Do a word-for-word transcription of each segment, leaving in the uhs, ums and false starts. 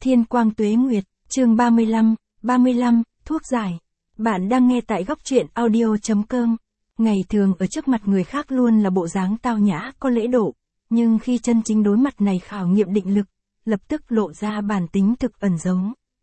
Thiên Quang Tuế Nguyệt, chương ba mươi lăm, ba mươi lăm, thuốc giải. Bạn đang nghe tại góc truyện audio chấm com. Ngày thường ở trước mặt người khác luôn là bộ dáng tao nhã, có lễ độ, nhưng khi chân chính đối mặt này khảo nghiệm định lực, lập tức lộ ra bản tính thực ẩn giấu.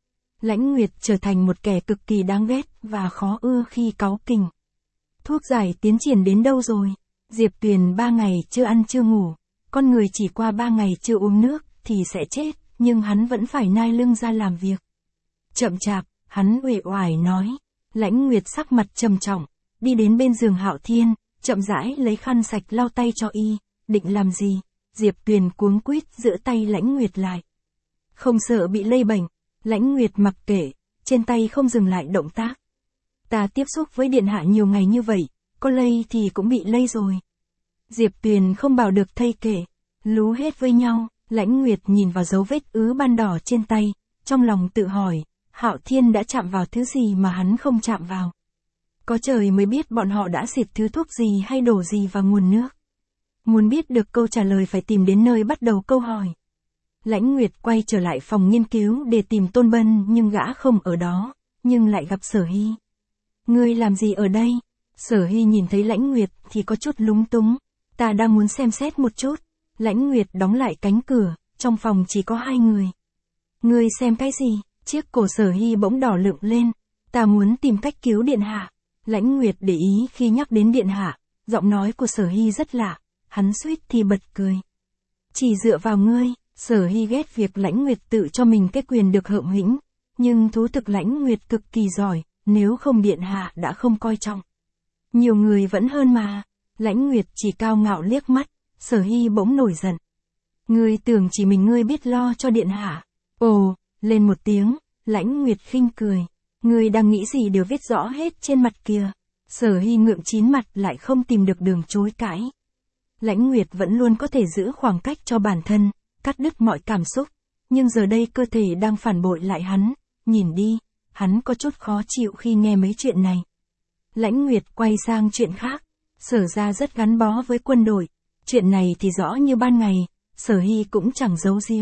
Lãnh Nguyệt trở thành một kẻ cực kỳ đáng ghét và khó ưa khi cáu kỉnh. Thuốc giải tiến triển đến đâu rồi? Diệp Tuyền ba ngày chưa ăn chưa ngủ, con người chỉ qua ba ngày chưa uống nước thì sẽ chết, nhưng hắn vẫn phải nai lưng ra làm việc. Chậm chạp, hắn uể oải nói. Lãnh Nguyệt sắc mặt trầm trọng, đi đến bên giường Hạo Thiên, chậm rãi lấy khăn sạch lau tay cho y. Định làm gì? Diệp Tuyền cuống quýt giữ tay Lãnh Nguyệt lại. Không sợ bị lây bệnh, Lãnh Nguyệt mặc kệ, trên tay không dừng lại động tác. Ta tiếp xúc với điện hạ nhiều ngày như vậy, có lây thì cũng bị lây rồi. Diệp Tuyền không bảo được thây kể, lú hết với nhau. Lãnh Nguyệt nhìn vào dấu vết ứ ban đỏ trên tay, trong lòng tự hỏi, Hạo Thiên đã chạm vào thứ gì mà hắn không chạm vào. Có trời mới biết bọn họ đã xịt thứ thuốc gì hay đổ gì vào nguồn nước. Muốn biết được câu trả lời phải tìm đến nơi bắt đầu câu hỏi. Lãnh Nguyệt quay trở lại phòng nghiên cứu để tìm Tôn Bân, nhưng gã không ở đó, nhưng lại gặp Sở Hy. Ngươi làm gì ở đây? Sở Hy nhìn thấy Lãnh Nguyệt thì có chút lúng túng. Ta đang muốn xem xét một chút. Lãnh Nguyệt đóng lại cánh cửa, trong phòng chỉ có hai người. Ngươi xem cái gì? Chiếc cổ Sở Hy bỗng đỏ lựng lên. Ta muốn tìm cách cứu điện hạ. Lãnh Nguyệt để ý khi nhắc đến điện hạ, giọng nói của Sở Hy rất lạ, hắn suýt thì bật cười. Chỉ dựa vào ngươi. Sở Hy ghét việc Lãnh Nguyệt tự cho mình cái quyền được hợm hĩnh, nhưng thú thực Lãnh Nguyệt cực kỳ giỏi, nếu không điện hạ đã không coi trọng. Nhiều người vẫn hơn mà. Lãnh Nguyệt chỉ cao ngạo liếc mắt. Sở Hy bỗng nổi giận. Ngươi tưởng chỉ mình ngươi biết lo cho điện hạ. Ồ, lên một tiếng, Lãnh Nguyệt khinh cười. Ngươi đang nghĩ gì đều viết rõ hết trên mặt kìa. Sở Hy ngượng chín mặt lại không tìm được đường chối cãi. Lãnh Nguyệt vẫn luôn có thể giữ khoảng cách cho bản thân, cắt đứt mọi cảm xúc, nhưng giờ đây cơ thể đang phản bội lại hắn. Nhìn đi, hắn có chút khó chịu khi nghe mấy chuyện này. Lãnh Nguyệt quay sang chuyện khác. Sở ra rất gắn bó với quân đội. Chuyện này thì rõ như ban ngày, Sở Hy cũng chẳng giấu giếm.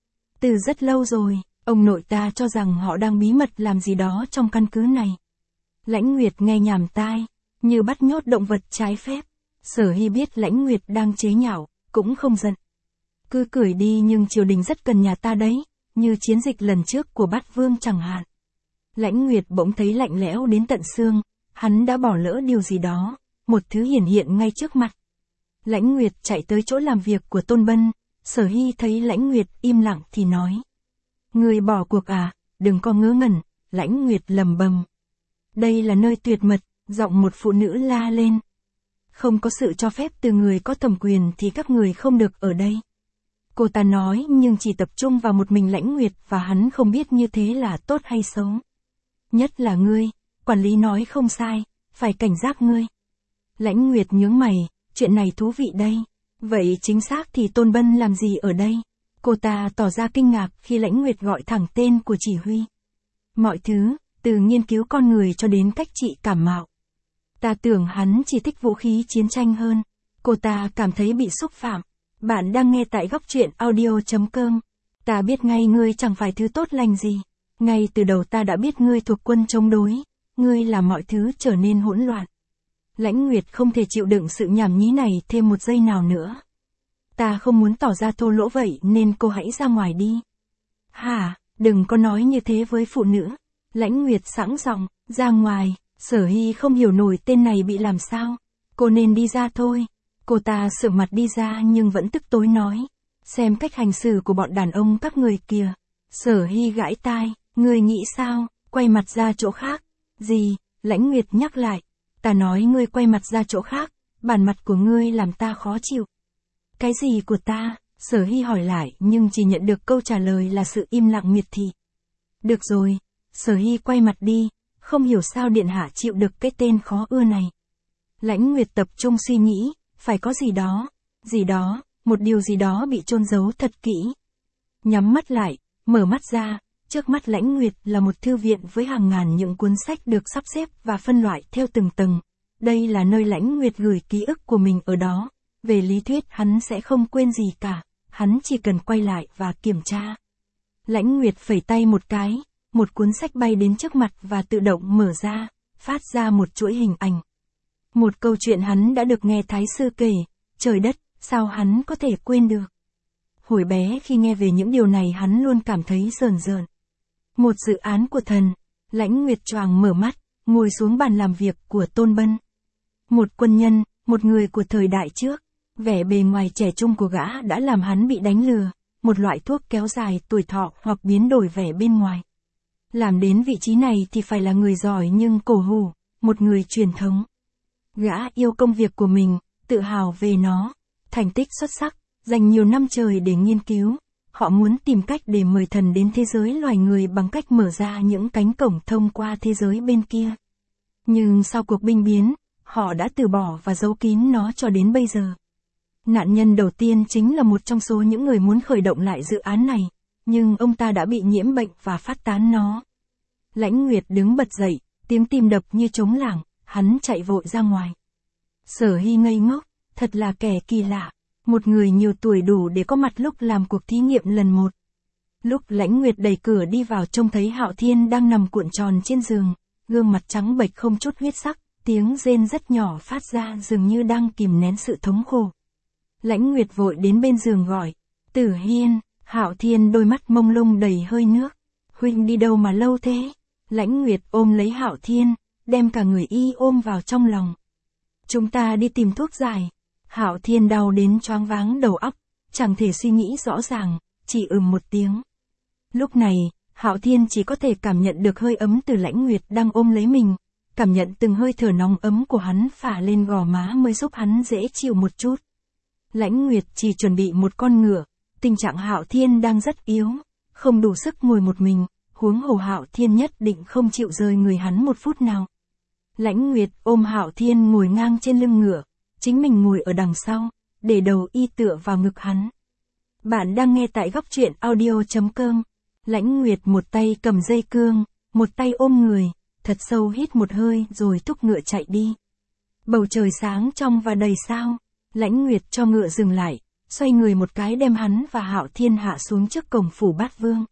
Từ rất lâu rồi, ông nội ta cho rằng họ đang bí mật làm gì đó trong căn cứ này. Lãnh Nguyệt nghe nhảm tai, như bắt nhốt động vật trái phép. Sở Hy biết Lãnh Nguyệt đang chế nhạo, cũng không giận. Cứ cười đi, nhưng triều đình rất cần nhà ta đấy, như chiến dịch lần trước của Bát Vương chẳng hạn. Lãnh Nguyệt bỗng thấy lạnh lẽo đến tận xương, hắn đã bỏ lỡ điều gì đó, một thứ hiển hiện ngay trước mặt. Lãnh Nguyệt chạy tới chỗ làm việc của Tôn Bân. Sở Hy thấy Lãnh Nguyệt im lặng thì nói. Người bỏ cuộc à, đừng có ngớ ngẩn. Lãnh Nguyệt lầm bầm. Đây là nơi tuyệt mật, giọng một phụ nữ la lên. Không có sự cho phép từ người có thẩm quyền thì các người không được ở đây. Cô ta nói nhưng chỉ tập trung vào một mình Lãnh Nguyệt, và hắn không biết như thế là tốt hay xấu. Nhất là ngươi, quản lý nói không sai, phải cảnh giác ngươi. Lãnh Nguyệt nhướng mày. Chuyện này thú vị đây. Vậy chính xác thì Tôn Bân làm gì ở đây? Cô ta tỏ ra kinh ngạc khi Lãnh Nguyệt gọi thẳng tên của chỉ huy. Mọi thứ, từ nghiên cứu con người cho đến cách trị cảm mạo. Ta tưởng hắn chỉ thích vũ khí chiến tranh hơn. Cô ta cảm thấy bị xúc phạm. Bạn đang nghe tại góc truyện audio chấm com. Ta biết ngay ngươi chẳng phải thứ tốt lành gì. Ngay từ đầu ta đã biết ngươi thuộc quân chống đối. Ngươi làm mọi thứ trở nên hỗn loạn. Lãnh Nguyệt không thể chịu đựng sự nhảm nhí này thêm một giây nào nữa. Ta không muốn tỏ ra thô lỗ vậy nên cô hãy ra ngoài đi. Hả, đừng có nói như thế với phụ nữ. Lãnh Nguyệt sẵn giọng, ra ngoài. Sở Hy không hiểu nổi tên này bị làm sao. Cô nên đi ra thôi. Cô ta sượng mặt đi ra nhưng vẫn tức tối nói. Xem cách hành xử của bọn đàn ông các người kìa. Sở Hy gãi tai, ngươi nghĩ sao? Quay mặt ra chỗ khác. Gì? Lãnh Nguyệt nhắc lại. Ta nói ngươi quay mặt ra chỗ khác, bản mặt của ngươi làm ta khó chịu. Cái gì của ta? Sở Hy hỏi lại nhưng chỉ nhận được câu trả lời là sự im lặng miệt thị. Được rồi, Sở Hy quay mặt đi, không hiểu sao điện hạ chịu được cái tên khó ưa này. Lãnh Nguyệt tập trung suy nghĩ, phải có gì đó, gì đó, một điều gì đó bị chôn giấu thật kỹ. Nhắm mắt lại, mở mắt ra. Trước mắt Lãnh Nguyệt là một thư viện với hàng ngàn những cuốn sách được sắp xếp và phân loại theo từng tầng. Đây là nơi Lãnh Nguyệt gửi ký ức của mình ở đó. Về lý thuyết hắn sẽ không quên gì cả, hắn chỉ cần quay lại và kiểm tra. Lãnh Nguyệt phẩy tay một cái, một cuốn sách bay đến trước mặt và tự động mở ra, phát ra một chuỗi hình ảnh. Một câu chuyện hắn đã được nghe Thái sư kể, trời đất, sao hắn có thể quên được. Hồi bé khi nghe về những điều này hắn luôn cảm thấy rờn rợn. Một dự án của thần. Lãnh Nguyệt choàng mở mắt, ngồi xuống bàn làm việc của Tôn Bân. Một quân nhân, một người của thời đại trước. Vẻ bề ngoài trẻ trung của gã đã làm hắn bị đánh lừa, một loại thuốc kéo dài tuổi thọ hoặc biến đổi vẻ bên ngoài. Làm đến vị trí này thì phải là người giỏi nhưng cổ hủ, một người truyền thống. Gã yêu công việc của mình, tự hào về nó, thành tích xuất sắc, dành nhiều năm trời để nghiên cứu. Họ muốn tìm cách để mời thần đến thế giới loài người bằng cách mở ra những cánh cổng thông qua thế giới bên kia. Nhưng sau cuộc binh biến, họ đã từ bỏ và giấu kín nó cho đến bây giờ. Nạn nhân đầu tiên chính là một trong số những người muốn khởi động lại dự án này, nhưng ông ta đã bị nhiễm bệnh và phát tán nó. Lãnh Nguyệt đứng bật dậy, tiếng tim đập như trống lảng, hắn chạy vội ra ngoài. Sở Hy ngây ngốc, thật là kẻ kỳ lạ. Một người nhiều tuổi đủ để có mặt lúc làm cuộc thí nghiệm lần một. Lúc Lãnh Nguyệt đẩy cửa đi vào trông thấy Hạo Thiên đang nằm cuộn tròn trên giường, gương mặt trắng bệch không chút huyết sắc, tiếng rên rất nhỏ phát ra dường như đang kìm nén sự thống khổ. Lãnh Nguyệt vội đến bên giường gọi, Tử Hiên. Hạo Thiên đôi mắt mông lung đầy hơi nước. Huynh đi đâu mà lâu thế? Lãnh Nguyệt ôm lấy Hạo Thiên, đem cả người y ôm vào trong lòng. Chúng ta đi tìm thuốc giải. Hạo Thiên đau đến choáng váng đầu óc, chẳng thể suy nghĩ rõ ràng, chỉ ừm một tiếng. Lúc này, Hạo Thiên chỉ có thể cảm nhận được hơi ấm từ Lãnh Nguyệt đang ôm lấy mình, cảm nhận từng hơi thở nóng ấm của hắn phả lên gò má mới giúp hắn dễ chịu một chút. Lãnh Nguyệt chỉ chuẩn bị một con ngựa, tình trạng Hạo Thiên đang rất yếu, không đủ sức ngồi một mình, huống hồ Hạo Thiên nhất định không chịu rời người hắn một phút nào. Lãnh Nguyệt ôm Hạo Thiên ngồi ngang trên lưng ngựa, chính mình ngồi ở đằng sau, để đầu y tựa vào ngực hắn. Bạn đang nghe tại góc truyện audio chấm com. Lãnh Nguyệt một tay cầm dây cương, một tay ôm người, thật sâu hít một hơi rồi thúc ngựa chạy đi. Bầu trời sáng trong và đầy sao. Lãnh Nguyệt cho ngựa dừng lại, xoay người một cái đem hắn và Hạo Thiên hạ xuống trước cổng phủ Bát Vương.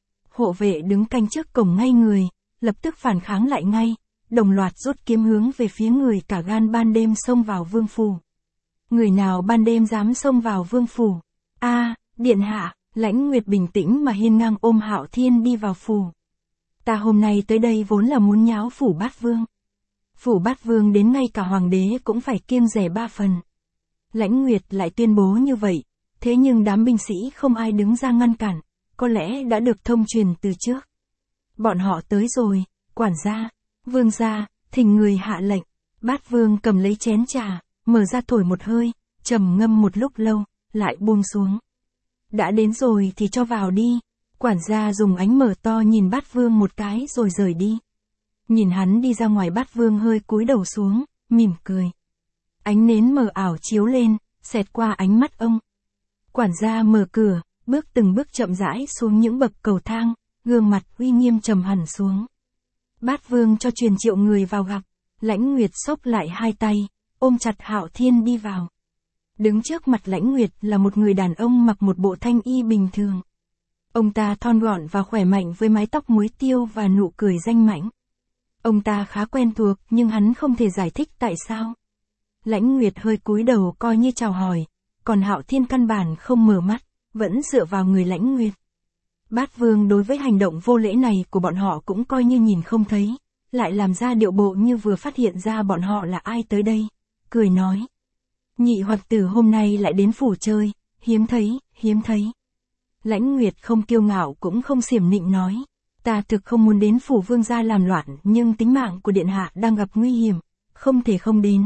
Hộ vệ đứng canh trước cổng ngay người, lập tức phản kháng lại ngay, đồng loạt rút kiếm hướng về phía người cả gan ban đêm xông vào vương phủ. Người nào ban đêm dám xông vào vương phủ? A, à, điện hạ. Lãnh Nguyệt bình tĩnh mà hiên ngang ôm Hạo Thiên đi vào phủ. Ta hôm nay tới đây vốn là muốn nháo phủ Bát Vương. Phủ Bát Vương đến ngay cả hoàng đế cũng phải kiêng dè ba phần. Lãnh Nguyệt lại tuyên bố như vậy, thế nhưng đám binh sĩ không ai đứng ra ngăn cản, có lẽ đã được thông truyền từ trước. Bọn họ tới rồi, quản gia, vương gia, thỉnh người hạ lệnh. Bát Vương cầm lấy chén trà, mở ra thổi một hơi, trầm ngâm một lúc lâu, lại buông xuống. Đã đến rồi thì cho vào đi. Quản gia dùng ánh mở to nhìn Bát Vương một cái rồi rời đi. Nhìn hắn đi ra ngoài, Bát Vương hơi cúi đầu xuống, mỉm cười. Ánh nến mờ ảo chiếu lên, xẹt qua ánh mắt ông. Quản gia mở cửa, bước từng bước chậm rãi xuống những bậc cầu thang, gương mặt uy nghiêm trầm hẳn xuống. Bát Vương cho truyền triệu người vào gặp. Lãnh Nguyệt xốc lại hai tay, ôm chặt Hạo Thiên đi vào. Đứng trước mặt Lãnh Nguyệt là một người đàn ông mặc một bộ thanh y bình thường. Ông ta thon gọn và khỏe mạnh với mái tóc muối tiêu và nụ cười danh mãnh. Ông ta khá quen thuộc nhưng hắn không thể giải thích tại sao. Lãnh Nguyệt hơi cúi đầu coi như chào hỏi, còn Hạo Thiên căn bản không mở mắt, vẫn dựa vào người Lãnh Nguyệt. Bát Vương đối với hành động vô lễ này của bọn họ cũng coi như nhìn không thấy, lại làm ra điệu bộ như vừa phát hiện ra bọn họ là ai tới đây, cười nói. Nhị hoặc tử hôm nay lại đến phủ chơi, hiếm thấy, hiếm thấy. Lãnh Nguyệt không kiêu ngạo cũng không xiểm nịnh nói, ta thực không muốn đến phủ vương gia làm loạn nhưng tính mạng của điện hạ đang gặp nguy hiểm, không thể không đến.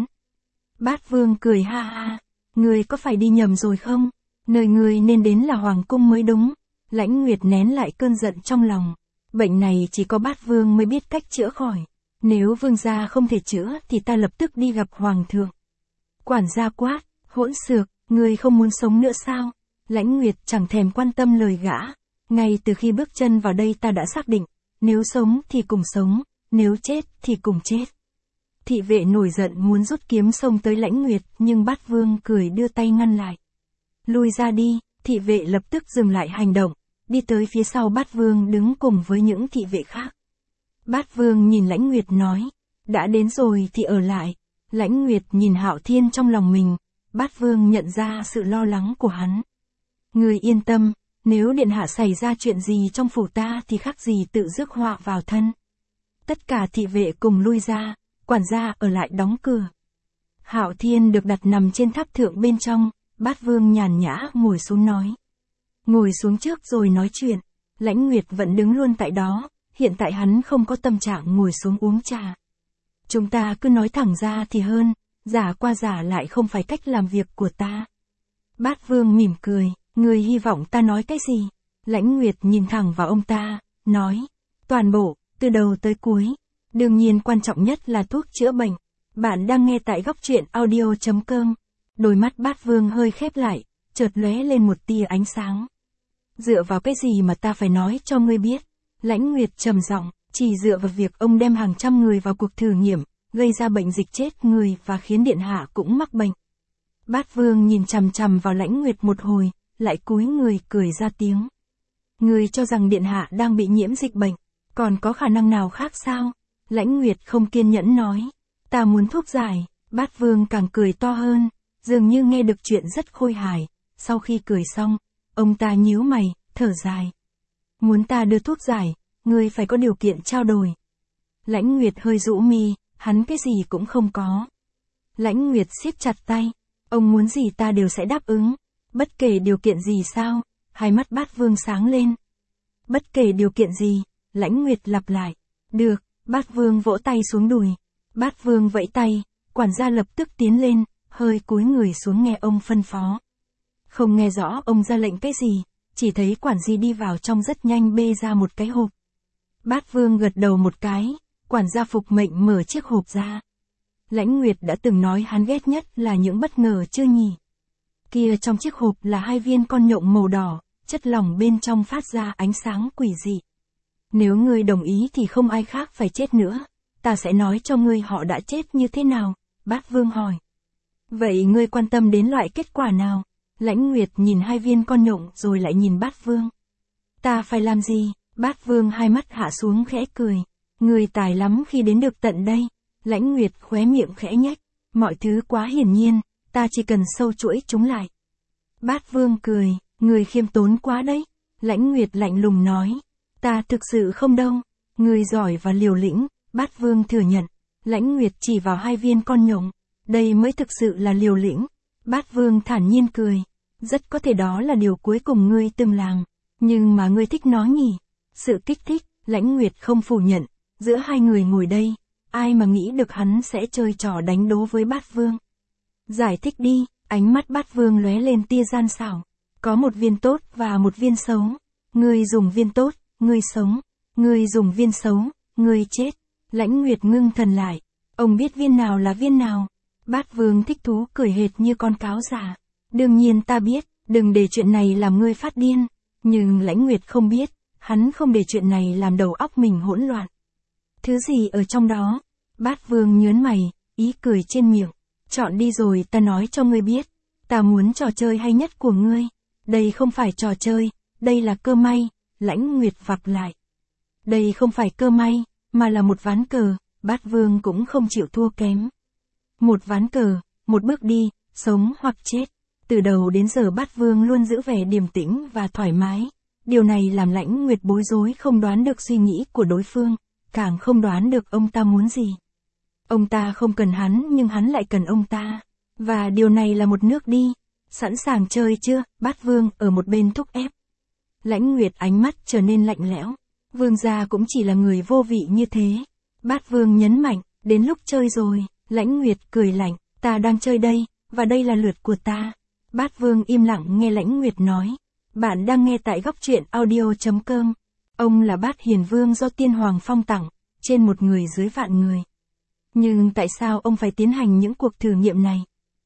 Bát Vương cười ha ha, người có phải đi nhầm rồi không? Nơi người nên đến là hoàng cung mới đúng. Lãnh Nguyệt nén lại cơn giận trong lòng. Bệnh này chỉ có Bát Vương mới biết cách chữa khỏi. Nếu vương gia không thể chữa thì ta lập tức đi gặp hoàng thượng. Quản gia quát, hỗn xược, người không muốn sống nữa sao? Lãnh Nguyệt chẳng thèm quan tâm lời gã. Ngay từ khi bước chân vào đây ta đã xác định, nếu sống thì cùng sống, nếu chết thì cùng chết. Thị vệ nổi giận muốn rút kiếm xông tới Lãnh Nguyệt nhưng Bát Vương cười đưa tay ngăn lại. Lui ra đi, thị vệ lập tức dừng lại hành động, đi tới phía sau Bát Vương đứng cùng với những thị vệ khác. Bát Vương nhìn Lãnh Nguyệt nói, đã đến rồi thì ở lại. Lãnh Nguyệt nhìn Hạo Thiên trong lòng mình, Bát Vương nhận ra sự lo lắng của hắn. Người yên tâm, nếu điện hạ xảy ra chuyện gì trong phủ ta thì khác gì tự rước họa vào thân. Tất cả thị vệ cùng lui ra, quản gia ở lại đóng cửa. Hạo Thiên được đặt nằm trên tháp thượng bên trong, Bát Vương nhàn nhã ngồi xuống nói. Ngồi xuống trước rồi nói chuyện. Lãnh Nguyệt vẫn đứng luôn tại đó, hiện tại hắn không có tâm trạng ngồi xuống uống trà. Chúng ta cứ nói thẳng ra thì hơn, giả qua giả lại không phải cách làm việc của ta. Bát Vương mỉm cười, người hy vọng ta nói cái gì? Lãnh Nguyệt nhìn thẳng vào ông ta, nói, toàn bộ, từ đầu tới cuối. Đương nhiên quan trọng nhất là thuốc chữa bệnh. Bạn đang nghe tại góc truyện audio chấm com. Đôi mắt Bát Vương hơi khép lại, chợt lóe lên một tia ánh sáng. Dựa vào cái gì mà ta phải nói cho ngươi biết? Lãnh Nguyệt trầm giọng, chỉ dựa vào việc ông đem hàng trăm người vào cuộc thử nghiệm, gây ra bệnh dịch chết người và khiến điện hạ cũng mắc bệnh. Bát Vương nhìn chằm chằm vào Lãnh Nguyệt một hồi, lại cúi người cười ra tiếng. Ngươi cho rằng điện hạ đang bị nhiễm dịch bệnh, còn có khả năng nào khác sao? Lãnh Nguyệt không kiên nhẫn nói, ta muốn thuốc giải. Bát Vương càng cười to hơn, dường như nghe được chuyện rất khôi hài. Sau khi cười xong, ông ta nhíu mày, thở dài. Muốn ta đưa thuốc giải, ngươi phải có điều kiện trao đổi. Lãnh Nguyệt hơi rũ mi, hắn cái gì cũng không có. Lãnh Nguyệt siết chặt tay, ông muốn gì ta đều sẽ đáp ứng, bất kể điều kiện gì sao? Hai mắt Bát Vương sáng lên. Bất kể điều kiện gì? Lãnh Nguyệt lặp lại. Được. Bát Vương vỗ tay xuống đùi. Bát Vương vẫy tay, quản gia lập tức tiến lên, hơi cúi người xuống nghe ông phân phó. Không nghe rõ ông ra lệnh cái gì, chỉ thấy quản gia đi vào trong rất nhanh bê ra một cái hộp. Bát Vương gật đầu một cái, quản gia phục mệnh mở chiếc hộp ra. Lãnh Nguyệt đã từng nói hắn ghét nhất là những bất ngờ chưa nhỉ. Kia trong chiếc hộp là hai viên con nhộng màu đỏ, chất lỏng bên trong phát ra ánh sáng quỷ dị. Nếu ngươi đồng ý thì không ai khác phải chết nữa, ta sẽ nói cho ngươi họ đã chết như thế nào, Bát Vương hỏi. Vậy ngươi quan tâm đến loại kết quả nào? Lãnh Nguyệt nhìn hai viên con nhộng rồi lại nhìn Bát Vương. Ta phải làm gì? Bát Vương hai mắt hạ xuống khẽ cười. Ngươi tài lắm khi đến được tận đây. Lãnh Nguyệt khóe miệng khẽ nhếch. Mọi thứ quá hiển nhiên, ta chỉ cần sâu chuỗi chúng lại. Bát Vương cười, ngươi khiêm tốn quá đấy. Lãnh Nguyệt lạnh lùng nói. Ta thực sự không đâu. Ngươi giỏi và liều lĩnh, Bát Vương thừa nhận. Lãnh Nguyệt chỉ vào hai viên con nhộng. Đây mới thực sự là liều lĩnh. Bát Vương thản nhiên cười. Rất có thể đó là điều cuối cùng ngươi từng làm. Nhưng mà ngươi thích nó nhỉ? Sự kích thích, Lãnh Nguyệt không phủ nhận. Giữa hai người ngồi đây, ai mà nghĩ được hắn sẽ chơi trò đánh đố với Bát Vương. Giải thích đi, ánh mắt Bát Vương lóe lên tia gian xảo. Có một viên tốt và một viên xấu. Ngươi dùng viên tốt, ngươi sống. Ngươi dùng viên xấu, ngươi chết. Lãnh Nguyệt ngưng thần lại. Ông biết viên nào là viên nào? Bát Vương thích thú cười hệt như con cáo già. Đương nhiên ta biết, đừng để chuyện này làm ngươi phát điên. Nhưng Lãnh Nguyệt không biết, hắn không để chuyện này làm đầu óc mình hỗn loạn. Thứ gì ở trong đó? Bát Vương nhớn mày, ý cười trên miệng. Chọn đi rồi ta nói cho ngươi biết. Ta muốn trò chơi hay nhất của ngươi. Đây không phải trò chơi, đây là cơ may. Lãnh Nguyệt vặp lại. Đây không phải cơ may, mà là một ván cờ. Bát Vương cũng không chịu thua kém. Một ván cờ, một bước đi, sống hoặc chết. Từ đầu đến giờ Bát Vương luôn giữ vẻ điềm tĩnh và thoải mái. Điều này làm Lãnh Nguyệt bối rối, không đoán được suy nghĩ của đối phương, càng không đoán được ông ta muốn gì. Ông ta không cần hắn nhưng hắn lại cần ông ta. Và điều này là một nước đi. Sẵn sàng chơi chưa? Bát Vương ở một bên thúc ép. Lãnh Nguyệt ánh mắt trở nên lạnh lẽo. Vương gia cũng chỉ là người vô vị như thế. Bát Vương nhấn mạnh, đến lúc chơi rồi. Lãnh Nguyệt cười lạnh, ta đang chơi đây, và đây là lượt của ta. Bát Vương im lặng nghe Lãnh Nguyệt nói. Bạn đang nghe tại góc truyện audio chấm com. Ông là Bát Hiền Vương do Tiên Hoàng phong tặng, trên một người dưới vạn người. Nhưng tại sao ông phải tiến hành những cuộc thử nghiệm này?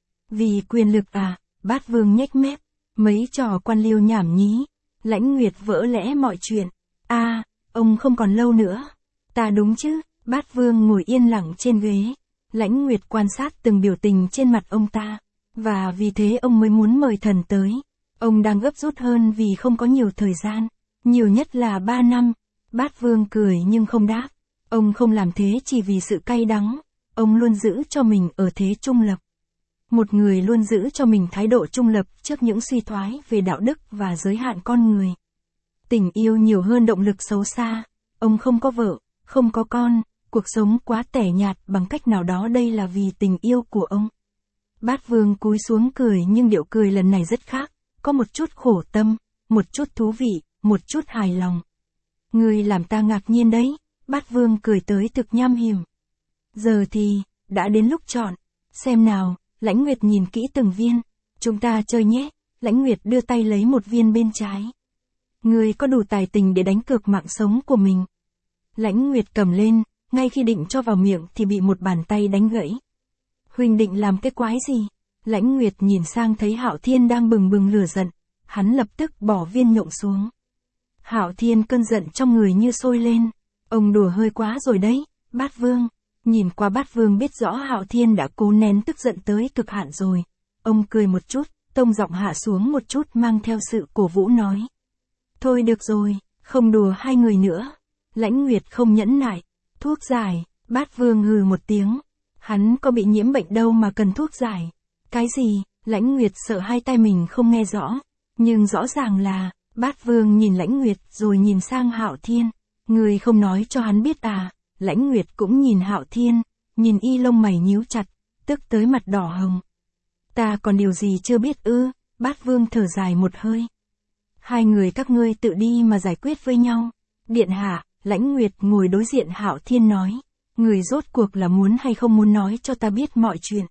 Vì quyền lực à? Bát Vương nhếch mép. Mấy trò quan liêu nhảm nhí. Lãnh Nguyệt vỡ lẽ mọi chuyện. a à, ông không còn lâu nữa. Ta đúng chứ? Bát Vương ngồi yên lặng trên ghế. Lãnh Nguyệt quan sát từng biểu tình trên mặt ông ta. Và vì thế ông mới muốn mời thần tới. Ông đang gấp rút hơn vì không có nhiều thời gian. Nhiều nhất là ba năm. Bát Vương cười nhưng không đáp. Ông không làm thế chỉ vì sự cay đắng. Ông luôn giữ cho mình ở thế trung lập. Một người luôn giữ cho mình thái độ trung lập trước những suy thoái về đạo đức và giới hạn con người. Tình yêu nhiều hơn động lực xấu xa. Ông không có vợ, không có con, cuộc sống quá tẻ nhạt bằng cách nào đó đây là vì tình yêu của ông. Bát Vương cúi xuống cười nhưng điệu cười lần này rất khác, có một chút khổ tâm, một chút thú vị, một chút hài lòng. Ngươi làm ta ngạc nhiên đấy, Bát Vương cười tới thực nham hiểm. Giờ thì, đã đến lúc chọn, xem nào, Lãnh Nguyệt nhìn kỹ từng viên, chúng ta chơi nhé, Lãnh Nguyệt đưa tay lấy một viên bên trái. Ngươi có đủ tài tình để đánh cược mạng sống của mình. Lãnh Nguyệt cầm lên, ngay khi định cho vào miệng thì bị một bàn tay đánh gãy. Huỳnh định làm cái quái gì? Lãnh Nguyệt nhìn sang thấy Hạo Thiên đang bừng bừng lửa giận, hắn lập tức bỏ viên nhộng xuống. Hạo Thiên cơn giận trong người như sôi lên, ông đùa hơi quá rồi đấy, Bát Vương. Nhìn qua Bát Vương biết rõ Hạo Thiên đã cố nén tức giận tới cực hạn rồi. Ông cười một chút, tông giọng hạ xuống một chút mang theo sự cổ vũ nói. Thôi được rồi, không đùa hai người nữa. Lãnh Nguyệt không nhẫn nại. Thuốc giải, Bát Vương hừ một tiếng. Hắn có bị nhiễm bệnh đâu mà cần thuốc giải. Cái gì? Lãnh Nguyệt sợ hai tay mình không nghe rõ. Nhưng rõ ràng là, Bát Vương nhìn Lãnh Nguyệt rồi nhìn sang Hạo Thiên. Người không nói cho hắn biết à? Lãnh Nguyệt cũng nhìn Hạo Thiên, nhìn y lông mày nhíu chặt, tức tới mặt đỏ hồng. Ta còn điều gì chưa biết ư? Bát Vương thở dài một hơi. Hai người các ngươi tự đi mà giải quyết với nhau. Điện hạ, Lãnh Nguyệt ngồi đối diện Hạo Thiên nói. Người rốt cuộc là muốn hay không muốn nói cho ta biết mọi chuyện.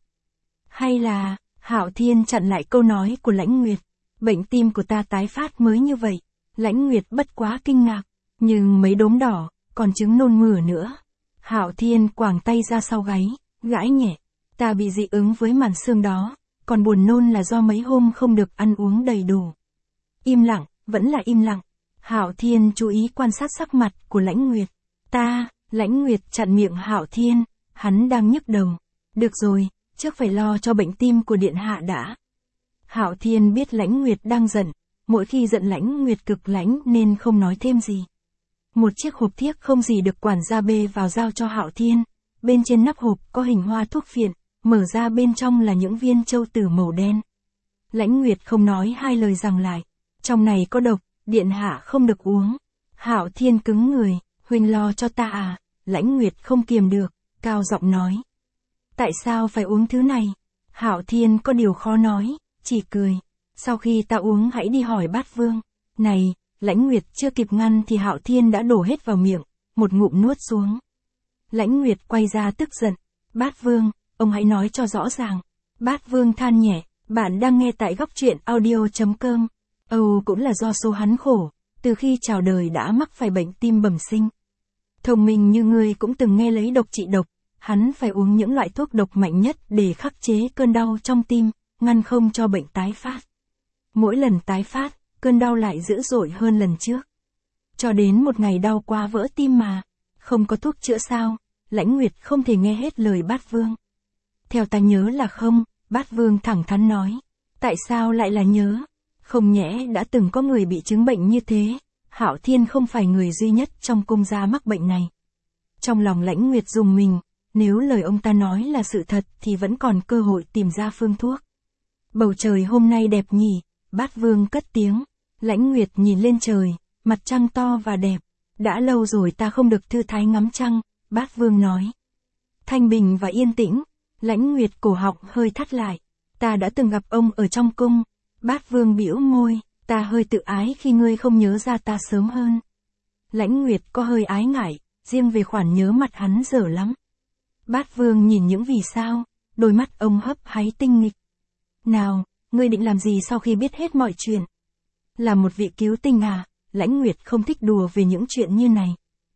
Hay là, Hạo Thiên chặn lại câu nói của Lãnh Nguyệt. Bệnh tim của ta tái phát mới như vậy. Lãnh Nguyệt bất quá kinh ngạc. Nhưng mấy đốm đỏ, còn chứng nôn mửa nữa. Hạo Thiên quàng tay ra sau gáy, gãi nhẹ. Ta bị dị ứng với màn xương đó. Còn buồn nôn là do mấy hôm không được ăn uống đầy đủ. Im lặng, vẫn là im lặng. Hạo Thiên chú ý quan sát sắc mặt của Lãnh Nguyệt. Ta, Lãnh Nguyệt chặn miệng Hạo Thiên, hắn đang nhức đầu. Được rồi, trước phải lo cho bệnh tim của điện hạ đã. Hạo Thiên biết Lãnh Nguyệt đang giận, mỗi khi giận Lãnh Nguyệt cực lãnh nên không nói thêm gì. Một chiếc hộp thiếc không gì được quản gia bê vào giao cho Hạo Thiên. Bên trên nắp hộp có hình hoa thuốc phiện, mở ra bên trong là những viên châu tử màu đen. Lãnh Nguyệt không nói hai lời rằng lại. Trong này có độc, điện hạ không được uống. Hạo Thiên cứng người, huynh lo cho ta à? Lãnh Nguyệt không kiềm được, cao giọng nói. Tại sao phải uống thứ này? Hạo Thiên có điều khó nói, chỉ cười. Sau khi ta uống hãy đi hỏi Bát Vương. Này, Lãnh Nguyệt chưa kịp ngăn thì Hạo Thiên đã đổ hết vào miệng, một ngụm nuốt xuống. Lãnh Nguyệt quay ra tức giận. Bát Vương, ông hãy nói cho rõ ràng. Bát Vương than nhẹ, bạn đang nghe tại góc truyện audio chấm com. Âu cũng là do số hắn khổ, từ khi chào đời đã mắc phải bệnh tim bẩm sinh. Thông minh như ngươi cũng từng nghe lấy độc trị độc, hắn phải uống những loại thuốc độc mạnh nhất để khắc chế cơn đau trong tim, ngăn không cho bệnh tái phát. Mỗi lần tái phát, cơn đau lại dữ dội hơn lần trước. Cho đến một ngày đau quá vỡ tim mà, không có thuốc chữa sao, Lãnh Nguyệt không thể nghe hết lời Bát Vương. Theo ta nhớ là không, Bát Vương thẳng thắn nói. Tại sao lại là nhớ? Không nhẽ đã từng có người bị chứng bệnh như thế, Hạo Thiên không phải người duy nhất trong cung gia mắc bệnh này. Trong lòng Lãnh Nguyệt rùng mình, nếu lời ông ta nói là sự thật thì vẫn còn cơ hội tìm ra phương thuốc. Bầu trời hôm nay đẹp nhỉ, Bát Vương cất tiếng. Lãnh Nguyệt nhìn lên trời, mặt trăng to và đẹp. Đã lâu rồi ta không được thư thái ngắm trăng, Bát Vương nói. Thanh bình và yên tĩnh, Lãnh Nguyệt cổ họng hơi thắt lại. Ta đã từng gặp ông ở trong cung. Bát Vương bĩu môi, ta hơi tự ái khi ngươi không nhớ ra ta sớm hơn. Lãnh Nguyệt có hơi ái ngại, riêng về khoản nhớ mặt hắn dở lắm. Bát Vương nhìn những vì sao, đôi mắt ông hấp háy tinh nghịch. Nào, ngươi định làm gì sau khi biết hết mọi chuyện? Là một vị cứu tinh à? Lãnh Nguyệt không thích đùa về những chuyện như này.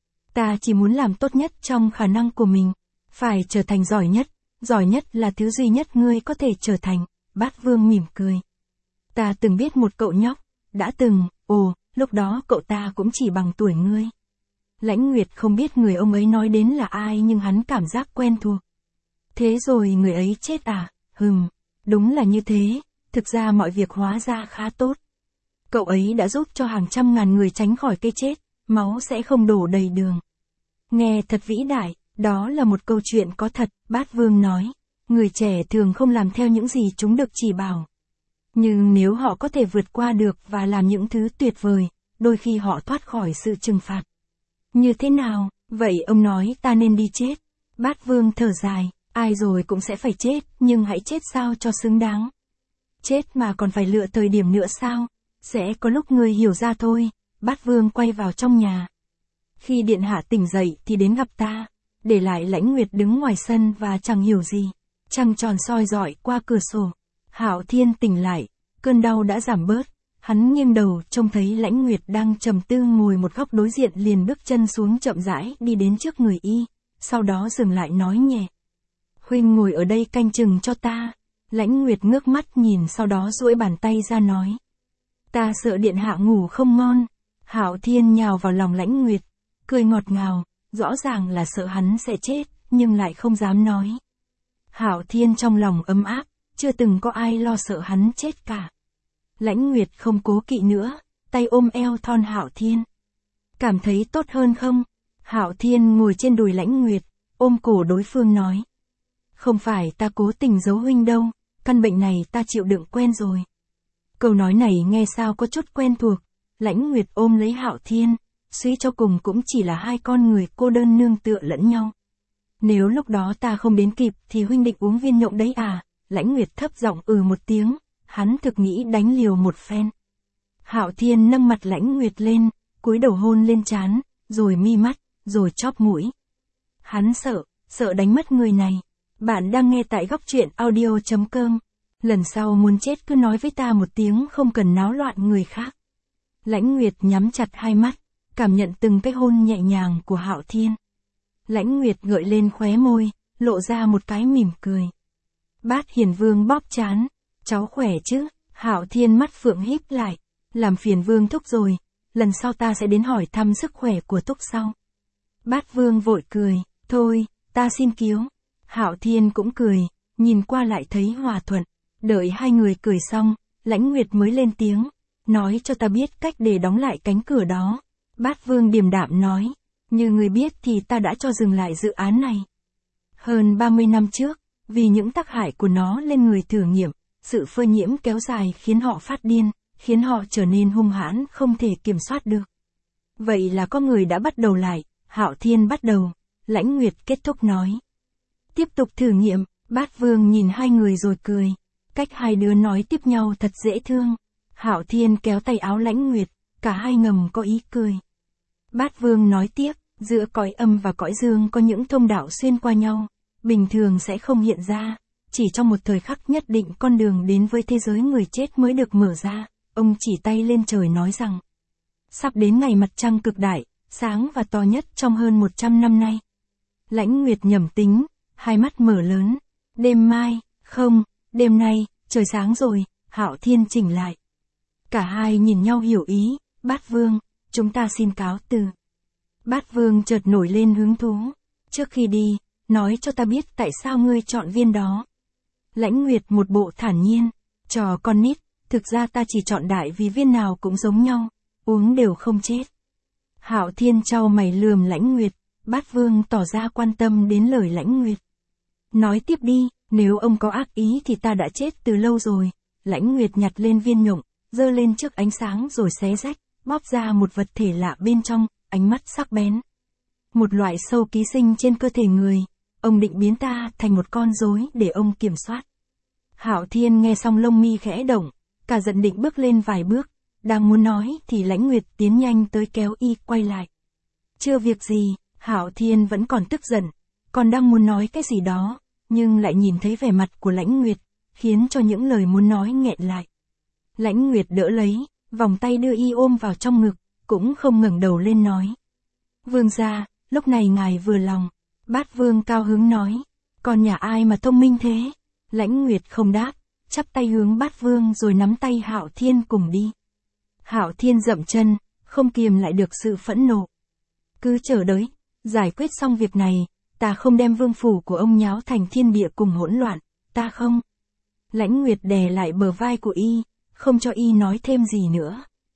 Ta chỉ muốn làm tốt nhất trong khả năng của mình, phải trở thành giỏi nhất, giỏi nhất là thứ duy nhất ngươi có thể trở thành. Bát Vương mỉm cười. Ta từng biết một cậu nhóc, đã từng, ồ, lúc đó cậu ta cũng chỉ bằng tuổi ngươi. Lãnh Nguyệt không biết người ông ấy nói đến là ai nhưng hắn cảm giác quen thuộc. Thế rồi người ấy chết à? Hừm, đúng là như thế, thực ra mọi việc hóa ra khá tốt. Cậu ấy đã giúp cho hàng trăm ngàn người tránh khỏi cái chết, máu sẽ không đổ đầy đường. Nghe thật vĩ đại, đó là một câu chuyện có thật, Bát Vương nói. Người trẻ thường không làm theo những gì chúng được chỉ bảo. Nhưng nếu họ có thể vượt qua được và làm những thứ tuyệt vời, đôi khi họ thoát khỏi sự trừng phạt. Như thế nào, vậy ông nói ta nên đi chết. Bát Vương thở dài, ai rồi cũng sẽ phải chết, nhưng hãy chết sao cho xứng đáng. Chết mà còn phải lựa thời điểm nữa sao? Sẽ có lúc ngươi hiểu ra thôi. Bát Vương quay vào trong nhà. Khi điện hạ tỉnh dậy thì đến gặp ta, để lại Lãnh Nguyệt đứng ngoài sân và chẳng hiểu gì. Trăng tròn soi rọi qua cửa sổ. Hạo Thiên tỉnh lại, cơn đau đã giảm bớt. Hắn nghiêng đầu trông thấy Lãnh Nguyệt đang trầm tư ngồi một góc đối diện, liền bước chân xuống chậm rãi đi đến trước người y, sau đó dừng lại nói nhẹ. Huynh ngồi ở đây canh chừng cho ta. Lãnh Nguyệt ngước mắt nhìn, sau đó duỗi bàn tay ra nói. Ta sợ điện hạ ngủ không ngon. Hạo Thiên nhào vào lòng Lãnh Nguyệt, cười ngọt ngào, rõ ràng là sợ hắn sẽ chết, nhưng lại không dám nói. Hạo Thiên trong lòng ấm áp, chưa từng có ai lo sợ hắn chết cả. Lãnh Nguyệt không cố kỵ nữa, tay ôm eo thon Hạo Thiên. Cảm thấy tốt hơn không? Hạo Thiên ngồi trên đùi Lãnh Nguyệt, ôm cổ đối phương nói. Không phải ta cố tình giấu huynh đâu, căn bệnh này ta chịu đựng quen rồi. Câu nói này nghe sao có chút quen thuộc. Lãnh Nguyệt ôm lấy Hạo Thiên, suy cho cùng cũng chỉ là hai con người cô đơn nương tựa lẫn nhau. Nếu lúc đó ta không đến kịp thì huynh định uống viên nhộng đấy à? Lãnh Nguyệt thấp giọng ừ một tiếng, hắn thực nghĩ đánh liều một phen. Hạo Thiên nâng mặt Lãnh Nguyệt lên, cúi đầu hôn lên trán, rồi mi mắt, rồi chóp mũi. Hắn sợ, sợ đánh mất người này. Bạn đang nghe tại góc truyện audio chấm com. Lần sau muốn chết cứ nói với ta một tiếng, không cần náo loạn người khác. Lãnh Nguyệt nhắm chặt hai mắt, cảm nhận từng cái hôn nhẹ nhàng của Hạo Thiên. Lãnh Nguyệt gợi lên khóe môi, lộ ra một cái mỉm cười. Bát Hiền Vương bóp trán, cháu khỏe chứ? Hạo Thiên mắt phượng híp lại, làm phiền Vương thúc rồi, lần sau ta sẽ đến hỏi thăm sức khỏe của thúc sau. Bát Vương vội cười, thôi, ta xin cứu. Hạo Thiên cũng cười, nhìn qua lại thấy hòa thuận. Đợi hai người cười xong, Lãnh Nguyệt mới lên tiếng, nói cho ta biết cách để đóng lại cánh cửa đó. Bát Vương điềm đạm nói, như người biết thì ta đã cho dừng lại dự án này. Hơn ba mươi năm trước, vì những tác hại của nó lên người thử nghiệm, sự phơi nhiễm kéo dài khiến họ phát điên, khiến họ trở nên hung hãn không thể kiểm soát được. Vậy là có người đã bắt đầu lại. Hạo Thiên bắt đầu, Lãnh Nguyệt kết thúc nói. Tiếp tục thử nghiệm. Bát Vương nhìn hai người rồi cười. Cách hai đứa nói tiếp nhau thật dễ thương. Hạo Thiên kéo tay áo Lãnh Nguyệt, cả hai ngầm có ý cười. Bát Vương nói tiếp, giữa cõi âm và cõi dương có những thông đạo xuyên qua nhau, bình thường sẽ không hiện ra, chỉ trong một thời khắc nhất định con đường đến với thế giới người chết mới được mở ra. Ông chỉ tay lên trời nói rằng, sắp đến ngày mặt trăng cực đại, sáng và to nhất trong hơn một trăm năm nay. Lãnh Nguyệt nhẩm tính, hai mắt mở lớn. Đêm mai, không, đêm nay, trời sáng rồi. Hạo Thiên chỉnh lại. Cả hai nhìn nhau hiểu ý. Bát Vương, chúng ta xin cáo từ. Bát Vương chợt nổi lên hứng thú. Trước khi đi, nói cho ta biết tại sao ngươi chọn viên đó. Lãnh Nguyệt một bộ thản nhiên, trò con nít, thực ra ta chỉ chọn đại vì viên nào cũng giống nhau, uống đều không chết. Hạo Thiên chau mày lườm Lãnh Nguyệt. Bát Vương tỏ ra quan tâm đến lời Lãnh Nguyệt. Nói tiếp đi, nếu ông có ác ý thì ta đã chết từ lâu rồi. Lãnh Nguyệt nhặt lên viên nhộng, giơ lên trước ánh sáng rồi xé rách, bóp ra một vật thể lạ bên trong, ánh mắt sắc bén. Một loại sâu ký sinh trên cơ thể người. Ông định biến ta thành một con rối để ông kiểm soát. Hạo Thiên nghe xong lông mi khẽ động, cả giận định bước lên vài bước. Đang muốn nói thì Lãnh Nguyệt tiến nhanh tới kéo y quay lại. Chưa việc gì. Hạo Thiên vẫn còn tức giận, còn đang muốn nói cái gì đó, nhưng lại nhìn thấy vẻ mặt của Lãnh Nguyệt, khiến cho những lời muốn nói nghẹn lại. Lãnh Nguyệt đỡ lấy, vòng tay đưa y ôm vào trong ngực, cũng không ngẩng đầu lên nói. Vương gia, lúc này ngài vừa lòng. Bát Vương cao hứng nói, còn nhà ai mà thông minh thế? Lãnh Nguyệt không đáp, chắp tay hướng Bát Vương rồi nắm tay Hạo Thiên cùng đi. Hạo Thiên dậm chân, không kiềm lại được sự phẫn nộ. Cứ chờ đấy. Giải quyết xong việc này, ta không đem vương phủ của ông nháo thành thiên địa cùng hỗn loạn, ta không. Lãnh Nguyệt đè lại bờ vai của y, không cho y nói thêm gì nữa.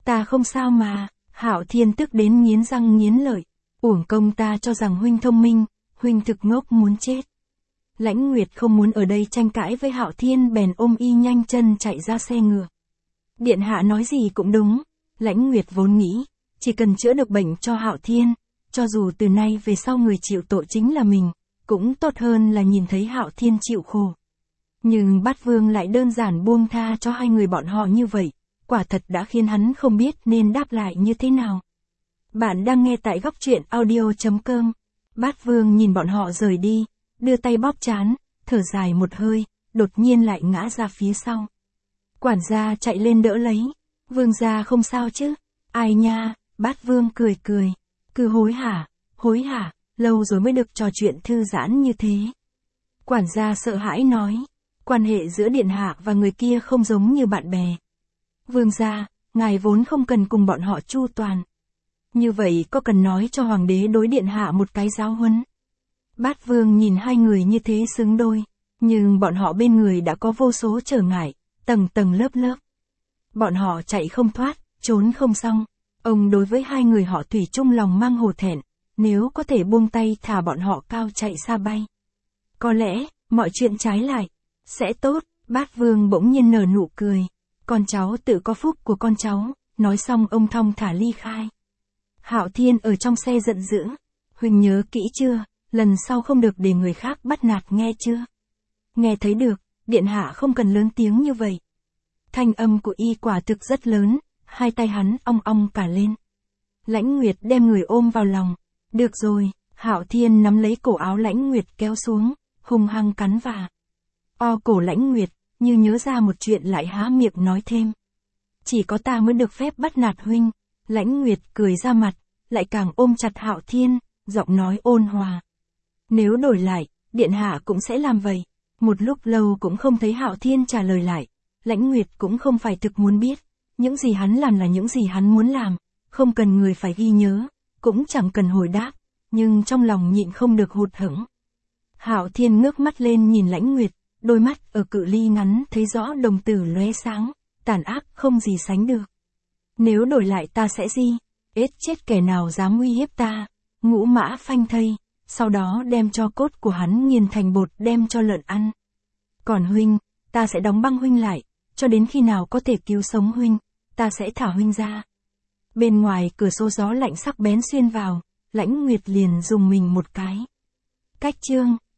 Ta không sao mà, Hạo Thiên tức đến nghiến răng nghiến lợi. Uổng công ta cho rằng huynh thông minh, huynh thực ngốc muốn chết. Lãnh Nguyệt không muốn ở đây tranh cãi với Hạo Thiên bèn ôm y nhanh chân chạy ra xe ngựa. Điện hạ nói gì cũng đúng, Lãnh Nguyệt vốn nghĩ, chỉ cần chữa được bệnh cho Hạo Thiên, cho dù từ nay về sau người chịu tội chính là mình, cũng tốt hơn là nhìn thấy Hạo Thiên chịu khổ. Nhưng Bát Vương lại đơn giản buông tha cho hai người bọn họ như vậy, quả thật đã khiến hắn không biết nên đáp lại như thế nào. Bạn đang nghe tại góc truyện audio chấm com. Bát Vương nhìn bọn họ rời đi, đưa tay bóp trán, thở dài một hơi, đột nhiên lại ngã ra phía sau. Quản gia chạy lên đỡ lấy. Vương gia không sao chứ? Ai nha, Bát Vương cười cười. Cứ hối hả, hối hả, lâu rồi mới được trò chuyện thư giãn như thế. Quản gia sợ hãi nói, quan hệ giữa điện hạ và người kia không giống như bạn bè. Vương gia, ngài vốn không cần cùng bọn họ chu toàn. Như vậy có cần nói cho hoàng đế đối điện hạ một cái giáo huấn? Bát Vương nhìn hai người như thế xứng đôi, nhưng bọn họ bên người đã có vô số trở ngại, tầng tầng lớp lớp. Bọn họ chạy không thoát, trốn không xong. Ông đối với hai người họ thủy chung lòng mang hổ thẹn, nếu có thể buông tay thả bọn họ cao chạy xa bay. Có lẽ, mọi chuyện trái lại, sẽ tốt. Bát Vương bỗng nhiên nở nụ cười. Con cháu tự có phúc của con cháu, nói xong ông thong thả ly khai. Hạo Thiên ở trong xe giận dữ. Huynh nhớ kỹ chưa, lần sau không được để người khác bắt nạt nghe chưa? Nghe thấy được, điện hạ không cần lớn tiếng như vậy. Thanh âm của y quả thực rất lớn, hai tay hắn ong ong cả lên. Lãnh Nguyệt đem người ôm vào lòng. Được rồi, Hạo Thiên nắm lấy cổ áo Lãnh Nguyệt kéo xuống, hung hăng cắn vào. O cổ Lãnh Nguyệt, như nhớ ra một chuyện lại há miệng nói thêm. Chỉ có ta mới được phép bắt nạt huynh. Lãnh Nguyệt cười ra mặt, lại càng ôm chặt Hạo Thiên, giọng nói ôn hòa. Nếu đổi lại, điện hạ cũng sẽ làm vậy. Một lúc lâu cũng không thấy Hạo Thiên trả lời lại. Lãnh Nguyệt cũng không phải thực muốn biết. Những gì hắn làm là những gì hắn muốn làm, không cần người phải ghi nhớ, cũng chẳng cần hồi đáp, nhưng trong lòng nhịn không được hụt hẫng. Hạo Thiên ngước mắt lên nhìn Lãnh Nguyệt, đôi mắt ở cự ly ngắn thấy rõ đồng tử lóe sáng, tàn ác không gì sánh được. Nếu đổi lại ta sẽ gì? Ết chết kẻ nào dám uy hiếp ta, ngũ mã phanh thây, sau đó đem cho cốt của hắn nghiền thành bột đem cho lợn ăn. Còn huynh, ta sẽ đóng băng huynh lại, cho đến khi nào có thể cứu sống huynh, ta sẽ thả huynh ra. Bên ngoài cửa sổ gió lạnh sắc bén xuyên vào, Lãnh Nguyệt liền dùng mình một cái. Cách chương